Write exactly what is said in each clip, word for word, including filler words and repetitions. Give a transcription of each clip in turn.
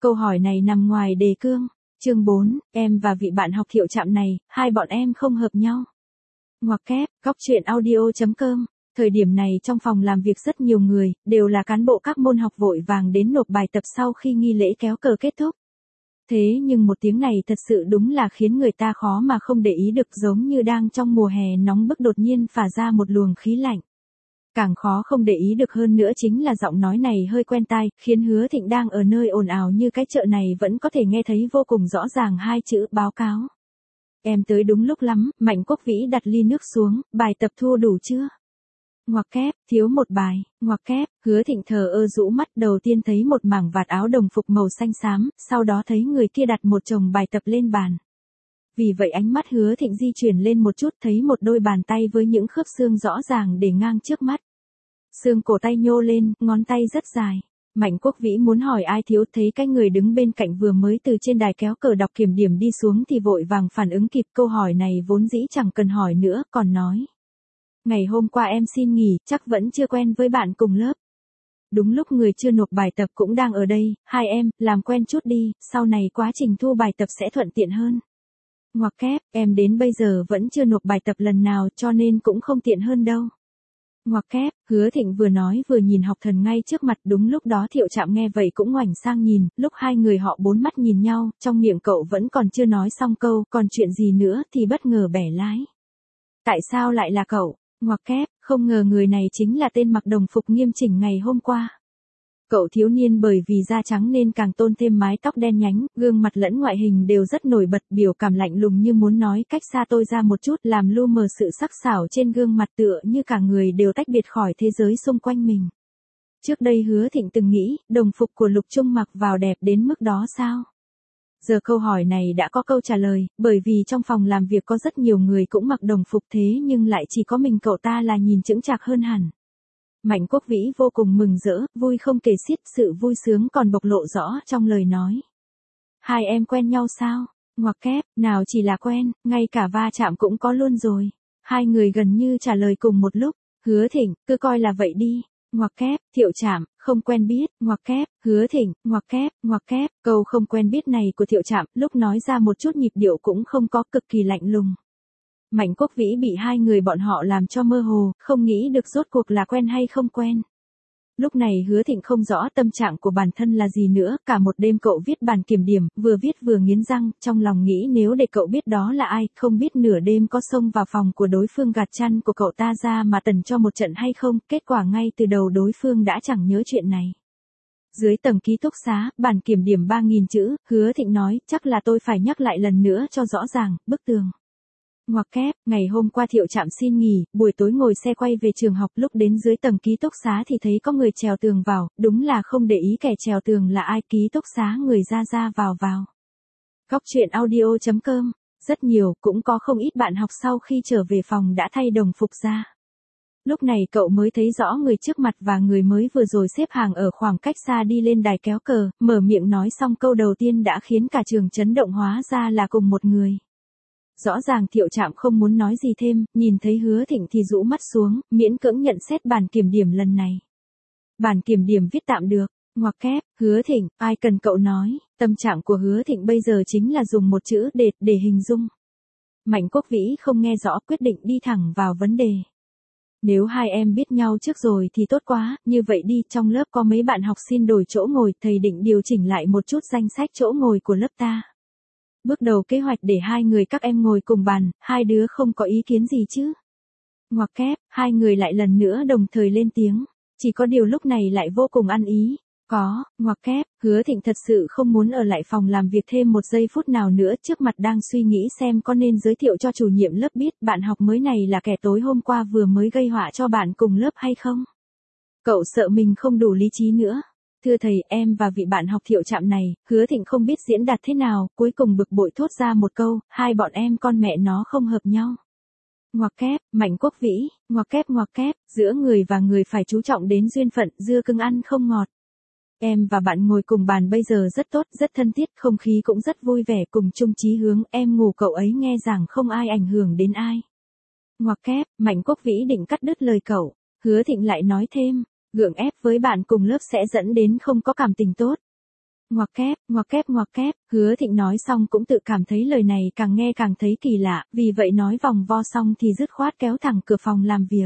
Câu hỏi này nằm ngoài đề cương. Chương bốn, em và vị bạn học Thiệu Trạm này, hai bọn em không hợp nhau. Ngoặc kép, góc truyện audio chấm com. Thời điểm này trong phòng làm việc rất nhiều người, đều là cán bộ các môn học vội vàng đến nộp bài tập sau khi nghi lễ kéo cờ kết thúc. Thế nhưng một tiếng này thật sự đúng là khiến người ta khó mà không để ý được, giống như đang trong mùa hè nóng bức đột nhiên phả ra một luồng khí lạnh. Càng khó không để ý được hơn nữa chính là giọng nói này hơi quen tai, khiến Hứa Thịnh đang ở nơi ồn ào như cái chợ này vẫn có thể nghe thấy vô cùng rõ ràng hai chữ báo cáo. Em tới đúng lúc lắm, Mạnh Quốc Vĩ đặt ly nước xuống, bài tập thua đủ chưa? Ngoặc kép, thiếu một bài, ngoặc kép, Hứa Thịnh thờ ơ rũ mắt, đầu tiên thấy một mảng vạt áo đồng phục màu xanh xám, sau đó thấy người kia đặt một chồng bài tập lên bàn. Vì vậy ánh mắt Hứa Thịnh di chuyển lên một chút, thấy một đôi bàn tay với những khớp xương rõ ràng để ngang trước mắt. Xương cổ tay nhô lên, ngón tay rất dài. Mạnh Quốc Vĩ muốn hỏi ai thiếu, thấy cái người đứng bên cạnh vừa mới từ trên đài kéo cờ đọc kiểm điểm đi xuống thì vội vàng phản ứng kịp, câu hỏi này vốn dĩ chẳng cần hỏi nữa, còn nói. Ngày hôm qua em xin nghỉ, chắc vẫn chưa quen với bạn cùng lớp. Đúng lúc người chưa nộp bài tập cũng đang ở đây, hai em, làm quen chút đi, sau này quá trình thu bài tập sẽ thuận tiện hơn. Ngoặc kép, em đến bây giờ vẫn chưa nộp bài tập lần nào cho nên cũng không tiện hơn đâu. Ngoặc kép, Hứa Thịnh vừa nói vừa nhìn học thần ngay trước mặt, đúng lúc đó Thiệu Trạm nghe vậy cũng ngoảnh sang nhìn, lúc hai người họ bốn mắt nhìn nhau, trong miệng cậu vẫn còn chưa nói xong câu, còn chuyện gì nữa thì bất ngờ bẻ lái. Tại sao lại là cậu? Ngoặc kép, không ngờ người này chính là tên mặc đồng phục nghiêm chỉnh ngày hôm qua. Cậu thiếu niên bởi vì da trắng nên càng tôn thêm mái tóc đen nhánh, gương mặt lẫn ngoại hình đều rất nổi bật, biểu cảm lạnh lùng như muốn nói cách xa tôi ra một chút, làm lu mờ sự sắc sảo trên gương mặt, tựa như cả người đều tách biệt khỏi thế giới xung quanh mình. Trước đây Hứa Thịnh từng nghĩ, đồng phục của Lục Trung mặc vào đẹp đến mức đó sao? Giờ câu hỏi này đã có câu trả lời, bởi vì trong phòng làm việc có rất nhiều người cũng mặc đồng phục thế nhưng lại chỉ có mình cậu ta là nhìn chững chạc hơn hẳn. Mạnh Quốc Vĩ vô cùng mừng rỡ, vui không kể xiết, sự vui sướng còn bộc lộ rõ trong lời nói. Hai em quen nhau sao? Ngoặc kép, nào chỉ là quen, ngay cả va chạm cũng có luôn rồi. Hai người gần như trả lời cùng một lúc. Hứa Thịnh, cứ coi là vậy đi. Ngoặc kép, Thiệu Trạm, không quen biết. Ngoặc kép, Hứa Thịnh, ngoặc kép, ngoặc kép. Câu không quen biết này của Thiệu Trạm lúc nói ra một chút nhịp điệu cũng không có, cực kỳ lạnh lùng. Mạnh Quốc Vĩ bị hai người bọn họ làm cho mơ hồ, không nghĩ được rốt cuộc là quen hay không quen. Lúc này Hứa Thịnh không rõ tâm trạng của bản thân là gì nữa, cả một đêm cậu viết bản kiểm điểm, vừa viết vừa nghiến răng, trong lòng nghĩ nếu để cậu biết đó là ai, không biết nửa đêm có xông vào phòng của đối phương gạt chăn của cậu ta ra mà tần cho một trận hay không, kết quả ngay từ đầu đối phương đã chẳng nhớ chuyện này. Dưới tầng ký túc xá, bản kiểm điểm ba nghìn chữ, Hứa Thịnh nói, chắc là tôi phải nhắc lại lần nữa cho rõ ràng, bức tường. Ngoặc kép, ngày hôm qua Thiệu Trạm xin nghỉ, buổi tối ngồi xe quay về trường học, lúc đến dưới tầng ký túc xá thì thấy có người trèo tường vào, đúng là không để ý kẻ trèo tường là ai, ký túc xá người ra ra vào vào. Góc truyện audio chấm com, rất nhiều, cũng có không ít bạn học sau khi trở về phòng đã thay đồng phục ra. Lúc này cậu mới thấy rõ người trước mặt và người mới vừa rồi xếp hàng ở khoảng cách xa đi lên đài kéo cờ, mở miệng nói xong câu đầu tiên đã khiến cả trường chấn động, hóa ra là cùng một người. Rõ ràng Thiệu Trạm không muốn nói gì thêm, nhìn thấy Hứa Thịnh thì rũ mắt xuống, miễn cưỡng nhận xét bản kiểm điểm lần này. Bản kiểm điểm viết tạm được. Ngoặc kép, Hứa Thịnh, ai cần cậu nói, tâm trạng của Hứa Thịnh bây giờ chính là dùng một chữ đệt để hình dung. Mạnh Quốc Vĩ không nghe rõ, quyết định đi thẳng vào vấn đề. Nếu hai em biết nhau trước rồi thì tốt quá, như vậy đi, trong lớp có mấy bạn học xin đổi chỗ ngồi, thầy định điều chỉnh lại một chút danh sách chỗ ngồi của lớp ta. Bước đầu kế hoạch để hai người các em ngồi cùng bàn, hai đứa không có ý kiến gì chứ? Ngoặc kép, hai người lại lần nữa đồng thời lên tiếng, chỉ có điều lúc này lại vô cùng ăn ý. Có, ngoặc kép, Hứa Thịnh thật sự không muốn ở lại phòng làm việc thêm một giây phút nào nữa, trước mặt đang suy nghĩ xem có nên giới thiệu cho chủ nhiệm lớp biết bạn học mới này là kẻ tối hôm qua vừa mới gây họa cho bạn cùng lớp hay không. Cậu sợ mình không đủ lý trí nữa. Thưa thầy, em và vị bạn học Thiệu Trạm này, Hứa Thịnh không biết diễn đạt thế nào, cuối cùng bực bội thốt ra một câu, hai bọn em con mẹ nó không hợp nhau. Ngoặc kép, Mạnh Quốc Vĩ, ngoặc kép ngoặc kép, giữa người và người phải chú trọng đến duyên phận, dưa cưng ăn không ngọt. Em và bạn ngồi cùng bàn bây giờ rất tốt, rất thân thiết, không khí cũng rất vui vẻ, cùng chung chí hướng, em ngủ cậu ấy nghe rằng không ai ảnh hưởng đến ai. Ngoặc kép, Mạnh Quốc Vĩ định cắt đứt lời cậu, Hứa Thịnh lại nói thêm, gượng ép với bạn cùng lớp sẽ dẫn đến không có cảm tình tốt. Ngoặc kép, ngoặc kép ngoặc kép, Hứa Thịnh nói xong cũng tự cảm thấy lời này càng nghe càng thấy kỳ lạ, vì vậy nói vòng vo xong thì dứt khoát kéo thẳng cửa phòng làm việc.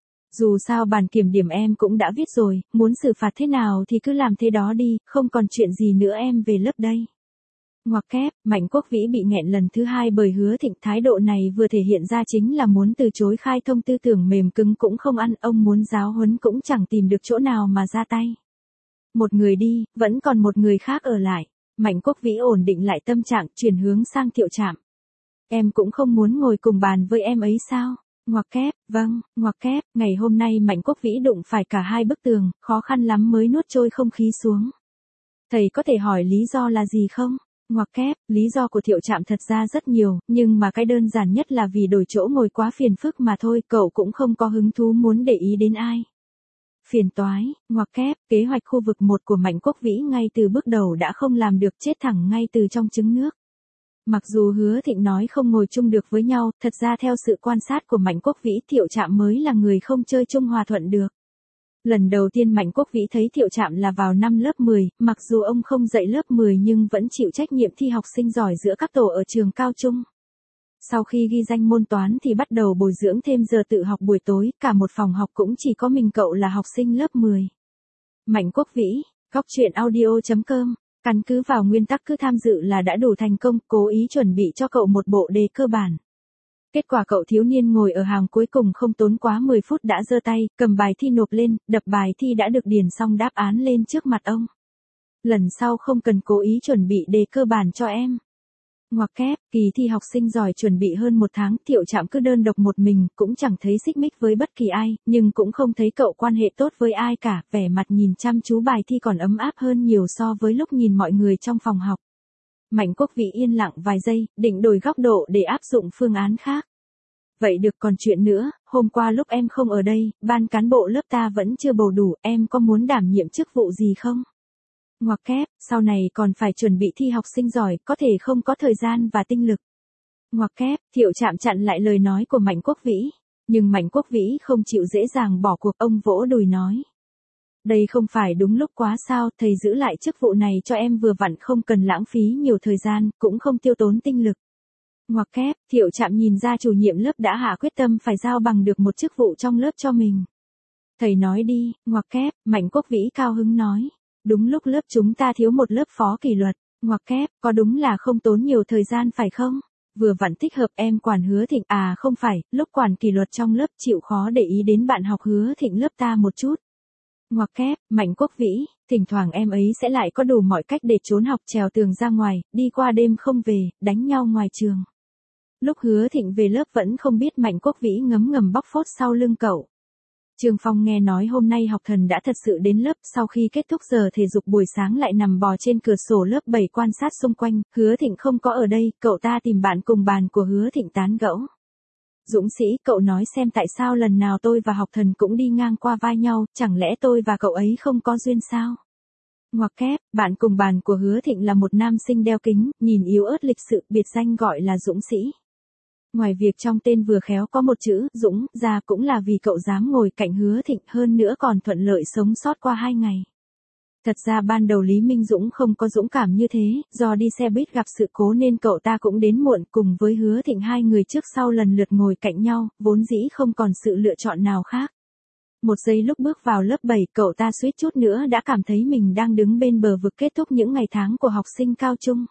Dù sao bản kiểm điểm em cũng đã viết rồi, muốn xử phạt thế nào thì cứ làm thế đó đi, không còn chuyện gì nữa em về lớp đây. Ngoặc kép, Mạnh Quốc Vĩ bị nghẹn lần thứ hai bởi Hứa Thịnh, thái độ này vừa thể hiện ra chính là muốn từ chối khai thông, tư tưởng mềm cứng cũng không ăn, ông muốn giáo huấn cũng chẳng tìm được chỗ nào mà ra tay. Một người đi, vẫn còn một người khác ở lại. Mạnh Quốc Vĩ ổn định lại tâm trạng, chuyển hướng sang Thiệu Trạm. Em cũng không muốn ngồi cùng bàn với em ấy sao? Ngoặc kép, vâng, ngoặc kép, ngày hôm nay Mạnh Quốc Vĩ đụng phải cả hai bức tường, khó khăn lắm mới nuốt trôi không khí xuống. Thầy có thể hỏi lý do là gì không? Ngoặc kép, lý do của Thiệu Trạm thật ra rất nhiều, nhưng mà cái đơn giản nhất là vì đổi chỗ ngồi quá phiền phức mà thôi, cậu cũng không có hứng thú muốn để ý đến ai. Phiền toái, ngoặc kép, kế hoạch khu vực một của Mạnh Quốc Vĩ ngay từ bước đầu đã không làm được, chết thẳng ngay từ trong trứng nước. Mặc dù Hứa Thịnh nói không ngồi chung được với nhau, thật ra theo sự quan sát của Mạnh Quốc Vĩ, Thiệu Trạm mới là người không chơi chung hòa thuận được. Lần đầu tiên Mạnh Quốc Vĩ thấy Thiệu Trạm là vào năm lớp mười, mặc dù ông không dạy lớp mười nhưng vẫn chịu trách nhiệm thi học sinh giỏi giữa các tổ ở trường cao trung. Sau khi ghi danh môn toán thì bắt đầu bồi dưỡng thêm giờ tự học buổi tối, cả một phòng học cũng chỉ có mình cậu là học sinh lớp mười. Mạnh Quốc Vĩ, góc truyện audio chấm com, căn cứ vào nguyên tắc cứ tham dự là đã đủ thành công, cố ý chuẩn bị cho cậu một bộ đề cơ bản. Kết quả cậu thiếu niên ngồi ở hàng cuối cùng không tốn quá mười phút đã giơ tay, cầm bài thi nộp lên, đập bài thi đã được điền xong đáp án lên trước mặt ông. Lần sau không cần cố ý chuẩn bị đề cơ bản cho em. Ngoặc kép, kỳ thi học sinh giỏi chuẩn bị hơn một tháng, Thiệu Trạm cứ đơn độc một mình, cũng chẳng thấy xích mích với bất kỳ ai, nhưng cũng không thấy cậu quan hệ tốt với ai cả, vẻ mặt nhìn chăm chú bài thi còn ấm áp hơn nhiều so với lúc nhìn mọi người trong phòng học. Mạnh Quốc Vĩ yên lặng vài giây, định đổi góc độ để áp dụng phương án khác. Vậy được, còn chuyện nữa, hôm qua lúc em không ở đây, ban cán bộ lớp ta vẫn chưa bầu đủ, em có muốn đảm nhiệm chức vụ gì không? Ngoặc kép, sau này còn phải chuẩn bị thi học sinh giỏi, có thể không có thời gian và tinh lực. Ngoặc kép, Thiệu Trạm chặn lại lời nói của Mạnh Quốc Vĩ. Nhưng Mạnh Quốc Vĩ không chịu dễ dàng bỏ cuộc, ông vỗ đùi nói. Đây không phải đúng lúc quá sao, thầy giữ lại chức vụ này cho em vừa vặn, không cần lãng phí nhiều thời gian, cũng không tiêu tốn tinh lực. Ngoặc kép, Thiệu Trạm nhìn ra chủ nhiệm lớp đã hạ quyết tâm phải giao bằng được một chức vụ trong lớp cho mình. Thầy nói đi, ngoặc kép, Mạnh Quốc Vĩ cao hứng nói. Đúng lúc lớp chúng ta thiếu một lớp phó kỷ luật, ngoặc kép, có đúng là không tốn nhiều thời gian phải không? Vừa vặn thích hợp, em quản Hứa Thịnh, à không phải, lúc quản kỷ luật trong lớp chịu khó để ý đến bạn học Hứa Thịnh lớp ta một chút. Ngoặc kép, Mạnh Quốc Vĩ, thỉnh thoảng em ấy sẽ lại có đủ mọi cách để trốn học, trèo tường ra ngoài, đi qua đêm không về, đánh nhau ngoài trường. Lúc Hứa Thịnh về lớp vẫn không biết Mạnh Quốc Vĩ ngấm ngầm bóc phốt sau lưng cậu. Trương Phong nghe nói hôm nay học thần đã thật sự đến lớp, sau khi kết thúc giờ thể dục buổi sáng lại nằm bò trên cửa sổ lớp bảy quan sát xung quanh, Hứa Thịnh không có ở đây, cậu ta tìm bạn cùng bàn của Hứa Thịnh tán gẫu. Dũng Sĩ, cậu nói xem tại sao lần nào tôi và học thần cũng đi ngang qua vai nhau, chẳng lẽ tôi và cậu ấy không có duyên sao? Ngoặc kép, bạn cùng bàn của Hứa Thịnh là một nam sinh đeo kính, nhìn yếu ớt lịch sự, biệt danh gọi là Dũng Sĩ. Ngoài việc trong tên vừa khéo có một chữ Dũng ra cũng là vì cậu dám ngồi cạnh Hứa Thịnh, hơn nữa còn thuận lợi sống sót qua hai ngày. Thật ra ban đầu Lý Minh Dũng không có dũng cảm như thế, do đi xe buýt gặp sự cố nên cậu ta cũng đến muộn, cùng với Hứa Thịnh hai người trước sau lần lượt ngồi cạnh nhau, vốn dĩ không còn sự lựa chọn nào khác. Một giây lúc bước vào lớp bảy, cậu ta suýt chút nữa đã cảm thấy mình đang đứng bên bờ vực kết thúc những ngày tháng của học sinh cao trung.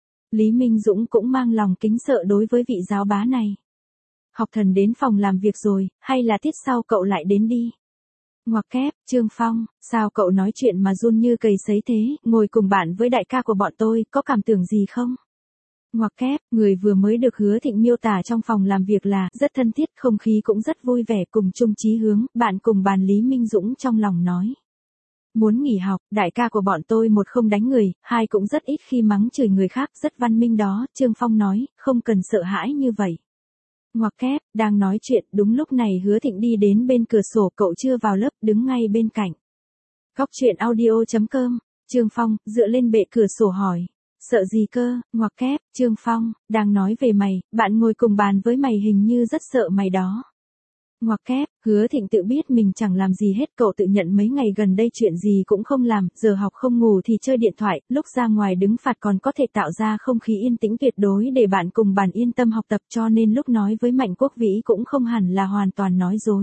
Lý Minh Dũng cũng mang lòng kính sợ đối với vị giáo bá này. Học thần đến phòng làm việc rồi, hay là tiết sau cậu lại đến đi? Ngoặc kép, Trương Phong, sao cậu nói chuyện mà run như cầy sấy thế, ngồi cùng bạn với đại ca của bọn tôi, có cảm tưởng gì không? Ngoặc kép, người vừa mới được Hứa Thịnh miêu tả trong phòng làm việc là rất thân thiết, không khí cũng rất vui vẻ, cùng chung chí hướng, bạn cùng bàn Lý Minh Dũng trong lòng nói. Muốn nghỉ học, đại ca của bọn tôi một không đánh người, hai cũng rất ít khi mắng chửi người khác, rất văn minh đó, Trương Phong nói, không cần sợ hãi như vậy. Ngoặc kép, đang nói chuyện, đúng lúc này Hứa Thịnh đi đến bên cửa sổ, cậu chưa vào lớp, đứng ngay bên cạnh. Góc truyện audio chấm com, Trương Phong, dựa lên bệ cửa sổ hỏi. Sợ gì cơ, ngoặc kép, Trương Phong, đang nói về mày, bạn ngồi cùng bàn với mày hình như rất sợ mày đó. Ngoặc kép, Hứa Thịnh tự biết mình chẳng làm gì hết, cậu tự nhận mấy ngày gần đây chuyện gì cũng không làm, giờ học không ngủ thì chơi điện thoại, lúc ra ngoài đứng phạt còn có thể tạo ra không khí yên tĩnh tuyệt đối để bạn cùng bàn yên tâm học tập, cho nên lúc nói với Mạnh Quốc Vĩ cũng không hẳn là hoàn toàn nói dối.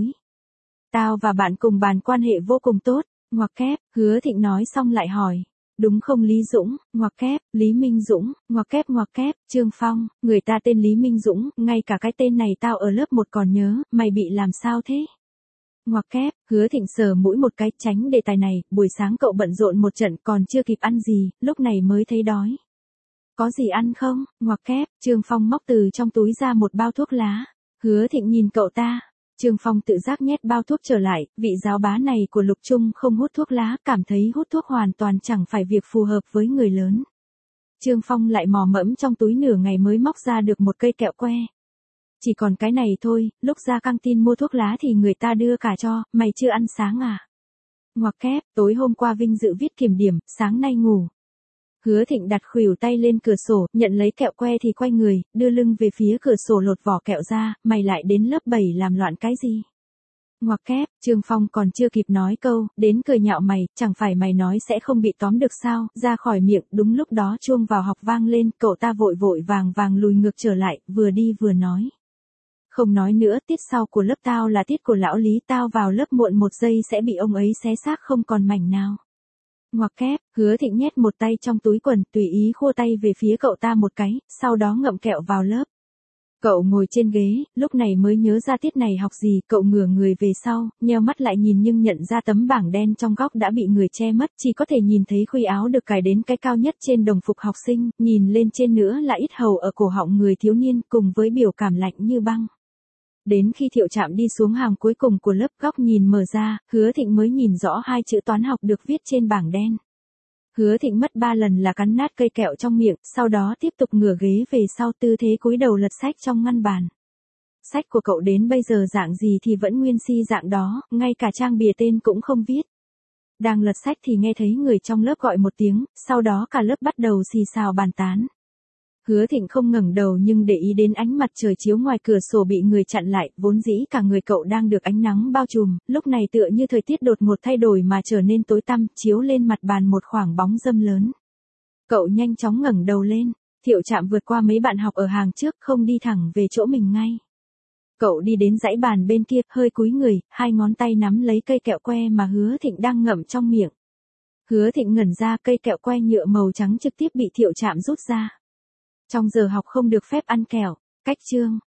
Tao và bạn cùng bàn quan hệ vô cùng tốt, ngoặc kép, Hứa Thịnh nói xong lại hỏi. Đúng không Lý Dũng, ngoặc kép, Lý Minh Dũng, ngoặc kép ngoặc kép, Trương Phong, người ta tên Lý Minh Dũng, ngay cả cái tên này tao ở lớp một còn nhớ, mày bị làm sao thế? Ngoặc kép, Hứa Thịnh sờ mũi một cái, tránh đề tài này, buổi sáng cậu bận rộn một trận còn chưa kịp ăn gì, lúc này mới thấy đói. Có gì ăn không? Ngoặc kép, Trương Phong móc từ trong túi ra một bao thuốc lá. Hứa Thịnh nhìn cậu ta. Trương Phong tự giác nhét bao thuốc trở lại, vị giáo bá này của Lục Trung không hút thuốc lá, cảm thấy hút thuốc hoàn toàn chẳng phải việc phù hợp với người lớn. Trương Phong lại mò mẫm trong túi nửa ngày mới móc ra được một cây kẹo que. Chỉ còn cái này thôi, lúc ra căng tin mua thuốc lá thì người ta đưa cả cho, mày chưa ăn sáng à? Ngoặc kép, tối hôm qua Vinh dự viết kiểm điểm, sáng nay ngủ. Hứa Thịnh đặt khuỷu tay lên cửa sổ, nhận lấy kẹo que thì quay người, đưa lưng về phía cửa sổ lột vỏ kẹo ra, mày lại đến lớp bảy làm loạn cái gì? Ngoặc kép, Trương Phong còn chưa kịp nói câu, đến cười nhạo mày, chẳng phải mày nói sẽ không bị tóm được sao, ra khỏi miệng, đúng lúc đó chuông vào học vang lên, cậu ta vội vội vàng vàng lùi ngược trở lại, vừa đi vừa nói. Không nói nữa, tiết sau của lớp tao là tiết của lão Lý, tao vào lớp muộn một giây sẽ bị ông ấy xé xác không còn mảnh nào. Ngoặc kép, Hứa Thịnh nhét một tay trong túi quần, tùy ý khua tay về phía cậu ta một cái, sau đó ngậm kẹo vào lớp. Cậu ngồi trên ghế, lúc này mới nhớ ra tiết này học gì, cậu ngửa người về sau, nheo mắt lại nhìn nhưng nhận ra tấm bảng đen trong góc đã bị người che mất, chỉ có thể nhìn thấy khuy áo được cài đến cái cao nhất trên đồng phục học sinh, nhìn lên trên nữa là ít hầu ở cổ họng người thiếu niên cùng với biểu cảm lạnh như băng. Đến khi Thiệu Trạm đi xuống hàng cuối cùng của lớp, góc nhìn mở ra, Hứa Thịnh mới nhìn rõ hai chữ toán học được viết trên bảng đen. Hứa Thịnh mất ba lần là cắn nát cây kẹo trong miệng, sau đó tiếp tục ngửa ghế về sau tư thế cúi đầu lật sách trong ngăn bàn. Sách của cậu đến bây giờ dạng gì thì vẫn nguyên si dạng đó, ngay cả trang bìa tên cũng không viết. Đang lật sách thì nghe thấy người trong lớp gọi một tiếng, sau đó cả lớp bắt đầu xì xào bàn tán. Hứa Thịnh không ngẩng đầu nhưng để ý đến ánh mặt trời chiếu ngoài cửa sổ bị người chặn lại, vốn dĩ cả người cậu đang được ánh nắng bao trùm, lúc này tựa như thời tiết đột ngột thay đổi mà trở nên tối tăm, chiếu lên mặt bàn một khoảng bóng râm lớn. Cậu nhanh chóng ngẩng đầu lên, Thiệu Trạm vượt qua mấy bạn học ở hàng trước, không đi thẳng về chỗ mình ngay. Cậu đi đến dãy bàn bên kia, hơi cúi người, hai ngón tay nắm lấy cây kẹo que mà Hứa Thịnh đang ngậm trong miệng. Hứa Thịnh ngẩn ra, cây kẹo que nhựa màu trắng trực tiếp bị Thiệu Trạm rút ra. Trong giờ học không được phép ăn kẹo, cách chương.